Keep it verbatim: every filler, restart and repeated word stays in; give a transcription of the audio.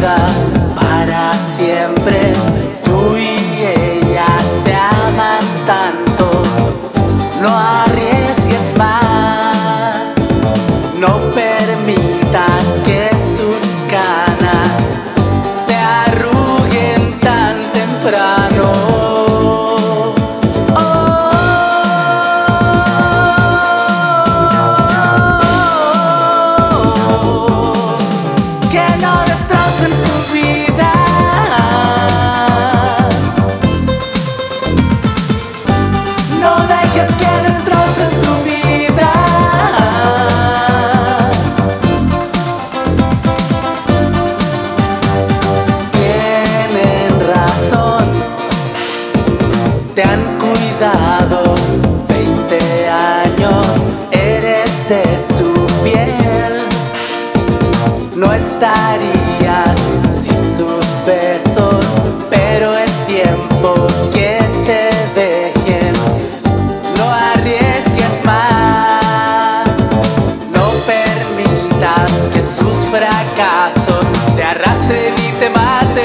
vida para siempre. Tú y ella se aman tanto, no arriesgues más, no permitas que sus canas te arruguen tan temprano. Te han cuidado veinte años, eres de su piel. No estarías sin sus besos, pero es tiempo que te dejen. No arriesgues más, no permitas que sus fracasos te arrastren y te maten.